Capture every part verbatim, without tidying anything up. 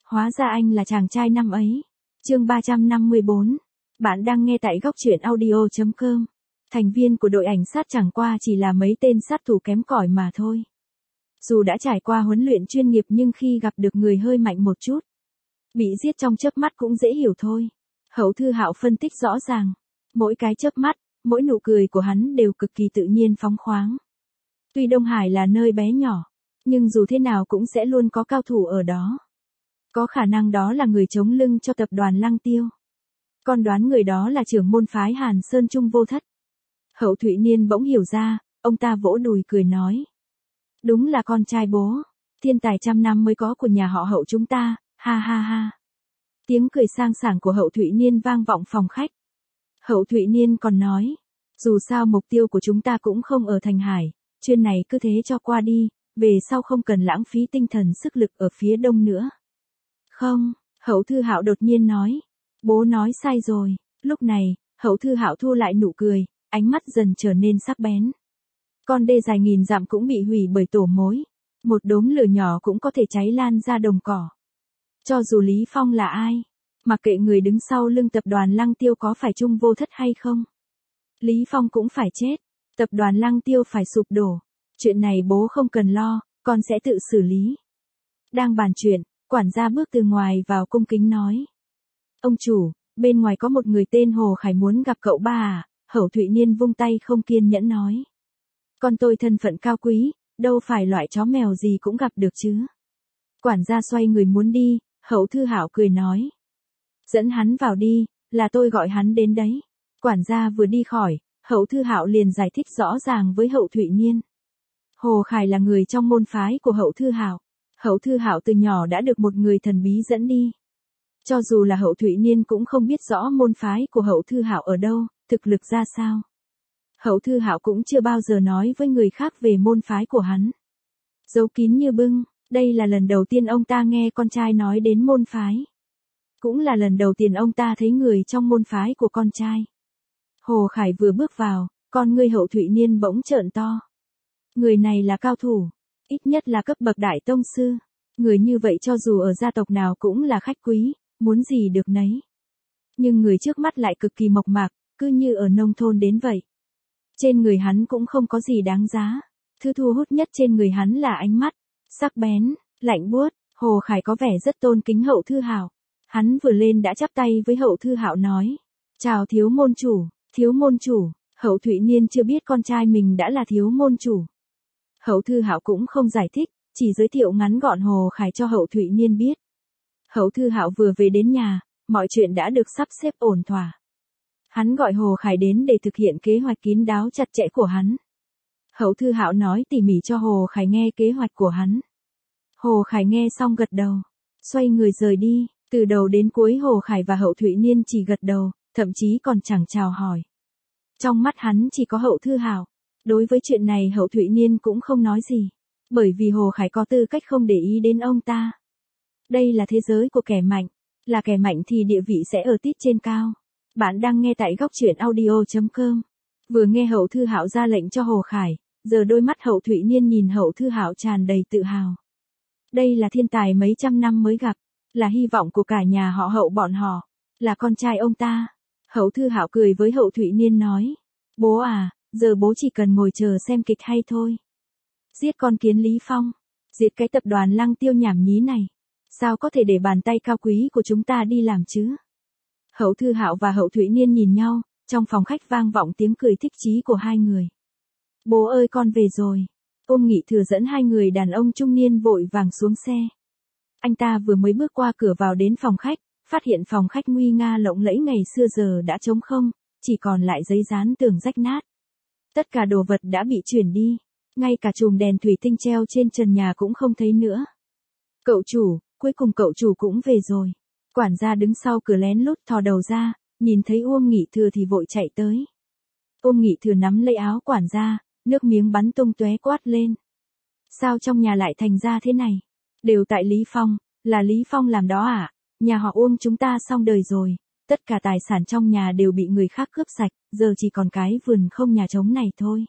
Hóa ra anh là chàng trai năm ấy. Chương ba trăm năm mươi bốn. Bạn đang nghe tại góc truyện audio chấm com. Thành viên của đội ảnh sát chẳng qua chỉ là mấy tên sát thủ kém cỏi mà thôi. Dù đã trải qua huấn luyện chuyên nghiệp nhưng khi gặp được người hơi mạnh một chút, bị giết trong chớp mắt cũng dễ hiểu thôi. Hậu Thư Hạo phân tích rõ ràng. Mỗi cái chớp mắt, mỗi nụ cười của hắn đều cực kỳ tự nhiên phóng khoáng. Tuy Đông Hải là nơi bé nhỏ, nhưng dù thế nào cũng sẽ luôn có cao thủ ở đó. Có khả năng đó là người chống lưng cho tập đoàn Lăng Tiêu. Con đoán người đó là trưởng môn phái Hàn Sơn Trung Vô Thất. Hậu Thụy Niên bỗng hiểu ra, ông ta vỗ đùi cười nói. Đúng là con trai bố, thiên tài trăm năm mới có của nhà họ Hậu chúng ta, ha ha ha. Tiếng cười sang sảng của Hậu Thụy Niên vang vọng phòng khách. Hậu Thụy Niên còn nói, dù sao mục tiêu của chúng ta cũng không ở Thành Hải, chuyện này cứ thế cho qua đi, về sau không cần lãng phí tinh thần sức lực ở phía đông nữa. Không, Hậu Thư Hạo đột nhiên nói, bố nói sai rồi. Lúc này, Hậu Thư Hạo thu lại nụ cười, ánh mắt dần trở nên sắc bén. Con đê dài nghìn dặm cũng bị hủy bởi tổ mối, một đốm lửa nhỏ cũng có thể cháy lan ra đồng cỏ. Cho dù Lý Phong là ai, mặc kệ người đứng sau lưng tập đoàn Lăng Tiêu có phải Trung Vô Thất hay không, Lý Phong cũng phải chết, tập đoàn Lăng Tiêu phải sụp đổ. Chuyện này bố không cần lo, con sẽ tự xử lý. Đang bàn chuyện, quản gia bước từ ngoài vào cung kính nói. Ông chủ, bên ngoài có một người tên Hồ Khải muốn gặp cậu ba à? Hậu Thụy Niên vung tay không kiên nhẫn nói. Con tôi thân phận cao quý, đâu phải loại chó mèo gì cũng gặp được chứ. Quản gia xoay người muốn đi, Hậu Thư Hạo cười nói. Dẫn hắn vào đi, là tôi gọi hắn đến đấy. Quản gia vừa đi khỏi, Hậu Thư Hạo liền giải thích rõ ràng với Hậu Thụy Niên. Hồ Khải là người trong môn phái của Hậu Thư Hạo. Hậu Thư Hạo từ nhỏ đã được một người thần bí dẫn đi. Cho dù là Hậu Thụy Niên cũng không biết rõ môn phái của Hậu Thư Hạo ở đâu, thực lực ra sao. Hậu Thư Hạo cũng chưa bao giờ nói với người khác về môn phái của hắn. Giấu kín như bưng, đây là lần đầu tiên ông ta nghe con trai nói đến môn phái. Cũng là lần đầu tiên ông ta thấy người trong môn phái của con trai. Hồ Khải vừa bước vào, con ngươi Hậu Thụy Niên bỗng trợn to. Người này là cao thủ, ít nhất là cấp bậc đại tông sư. Người như vậy cho dù ở gia tộc nào cũng là khách quý, muốn gì được nấy. Nhưng người trước mắt lại cực kỳ mộc mạc, cứ như ở nông thôn đến vậy. Trên người hắn cũng không có gì đáng giá. Thứ thu hút nhất trên người hắn là ánh mắt, sắc bén, lạnh buốt. Hồ Khải có vẻ rất tôn kính Hậu Thư Hạo. Hắn vừa lên đã chắp tay với Hậu Thư Hạo nói. Chào thiếu môn chủ, thiếu môn chủ. Hậu Thụy Niên chưa biết con trai mình đã là thiếu môn chủ. Hậu Thư Hạo cũng không giải thích, chỉ giới thiệu ngắn gọn Hồ Khải cho Hậu Thụy Niên biết. Hậu Thư Hạo vừa về đến nhà, mọi chuyện đã được sắp xếp ổn thỏa. Hắn gọi Hồ Khải đến để thực hiện kế hoạch kín đáo chặt chẽ của hắn. Hậu Thư Hạo nói tỉ mỉ cho Hồ Khải nghe kế hoạch của hắn. Hồ Khải nghe xong gật đầu, xoay người rời đi. Từ đầu đến cuối Hồ Khải và Hậu Thụy Niên chỉ gật đầu, thậm chí còn chẳng chào hỏi. Trong mắt hắn chỉ có Hậu Thư Hạo. Đối với chuyện này Hậu Thụy Niên cũng không nói gì. Bởi vì Hồ Khải có tư cách không để ý đến ông ta. Đây là thế giới của kẻ mạnh. Là kẻ mạnh thì địa vị sẽ ở tít trên cao. Bạn đang nghe tại góc truyện audio chấm com. Vừa nghe Hậu Thư Hạo ra lệnh cho Hồ Khải, giờ đôi mắt Hậu Thụy Niên nhìn Hậu Thư Hạo tràn đầy tự hào. Đây là thiên tài mấy trăm năm mới gặp. Là hy vọng của cả nhà họ Hậu bọn họ. Là con trai ông ta. Hậu Thư Hạo cười với Hậu Thụy Niên nói. Bố à, giờ bố chỉ cần ngồi chờ xem kịch hay thôi. Giết con kiến Lý Phong. Diệt cái tập đoàn Lăng Tiêu nhảm nhí này. Sao có thể để bàn tay cao quý của chúng ta đi làm chứ? Hậu Thư Hạo và Hậu Thụy Niên nhìn nhau, trong phòng khách vang vọng tiếng cười thích chí của hai người. Bố ơi con về rồi. Ôm Nghị Thừa dẫn hai người đàn ông trung niên vội vàng xuống xe. Anh ta vừa mới bước qua cửa vào đến phòng khách, phát hiện phòng khách nguy nga lộng lẫy ngày xưa giờ đã trống không, chỉ còn lại giấy dán tường rách nát. Tất cả đồ vật đã bị chuyển đi, ngay cả chùm đèn thủy tinh treo trên trần nhà cũng không thấy nữa. Cậu chủ, cuối cùng cậu chủ cũng về rồi. Quản gia đứng sau cửa lén lút thò đầu ra, nhìn thấy Uông Nghị Thừa thì vội chạy tới. Uông Nghị Thừa nắm lấy áo quản gia, nước miếng bắn tung tóe quát lên. Sao trong nhà lại thành ra thế này? Đều tại Lý Phong, là Lý Phong làm đó à? Nhà họ Uông chúng ta xong đời rồi, tất cả tài sản trong nhà đều bị người khác cướp sạch, giờ chỉ còn cái vườn không nhà trống này thôi.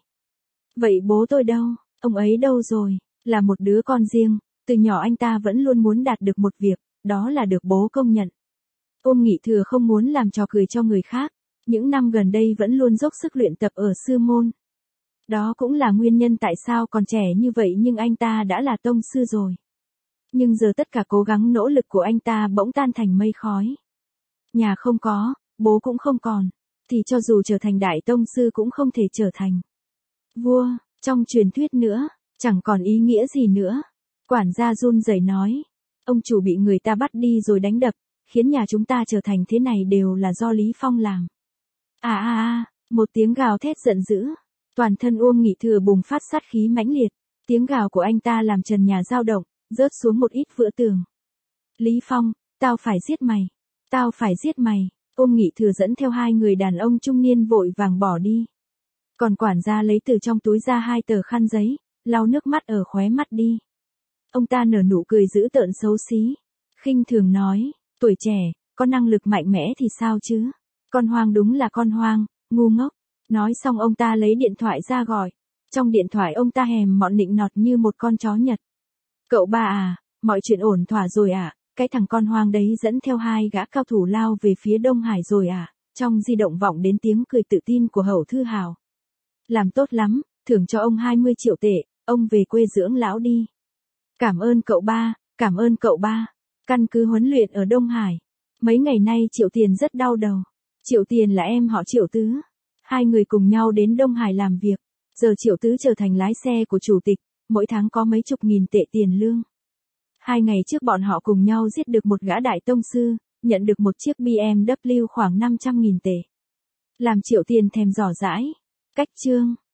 Vậy bố tôi đâu? Ông ấy đâu rồi? Là một đứa con riêng, từ nhỏ anh ta vẫn luôn muốn đạt được một việc, đó là được bố công nhận. Uông Nghị Thừa không muốn làm trò cười cho người khác, những năm gần đây vẫn luôn dốc sức luyện tập ở sư môn. Đó cũng là nguyên nhân tại sao còn trẻ như vậy nhưng anh ta đã là tông sư rồi. Nhưng giờ tất cả cố gắng nỗ lực của anh ta bỗng tan thành mây khói. Nhà không có, bố cũng không còn, thì cho dù trở thành đại tông sư cũng không thể trở thành vua, trong truyền thuyết nữa, chẳng còn ý nghĩa gì nữa. Quản gia run rẩy nói, ông chủ bị người ta bắt đi rồi đánh đập, khiến nhà chúng ta trở thành thế này đều là do Lý Phong làm. À à à, một tiếng gào thét giận dữ, toàn thân Uông Nghị Thừa bùng phát sát khí mãnh liệt, tiếng gào của anh ta làm trần nhà dao động, rớt xuống một ít vữa tường. Lý Phong, tao phải giết mày, tao phải giết mày. Uông Nghị Thừa dẫn theo hai người đàn ông trung niên vội vàng bỏ đi. Còn quản gia lấy từ trong túi ra hai tờ khăn giấy, lau nước mắt ở khóe mắt đi. Ông ta nở nụ cười dữ tợn xấu xí, khinh thường nói, tuổi trẻ, có năng lực mạnh mẽ thì sao chứ? Con hoang đúng là con hoang, ngu ngốc. Nói xong ông ta lấy điện thoại ra gọi. Trong điện thoại ông ta hèm mọn nịnh nọt như một con chó Nhật. Cậu ba à, mọi chuyện ổn thỏa rồi à? Cái thằng con hoang đấy dẫn theo hai gã cao thủ lao về phía Đông Hải rồi à? Trong di động vọng đến tiếng cười tự tin của Hậu Thư Hào. Làm tốt lắm, thưởng cho ông hai mươi triệu tệ, ông về quê dưỡng lão đi. Cảm ơn cậu ba, cảm ơn cậu ba. Căn cứ huấn luyện ở Đông Hải. Mấy ngày nay Triệu Tiền rất đau đầu. Triệu Tiền là em họ Triệu Tứ. Hai người cùng nhau đến Đông Hải làm việc. Giờ Triệu Tứ trở thành lái xe của chủ tịch, mỗi tháng có mấy chục nghìn tệ tiền lương. Hai ngày trước bọn họ cùng nhau giết được một gã đại tông sư, nhận được một chiếc bê em vê khoảng năm trăm nghìn tệ. Làm Triệu Tiền thèm giỏ dãi. Cách chương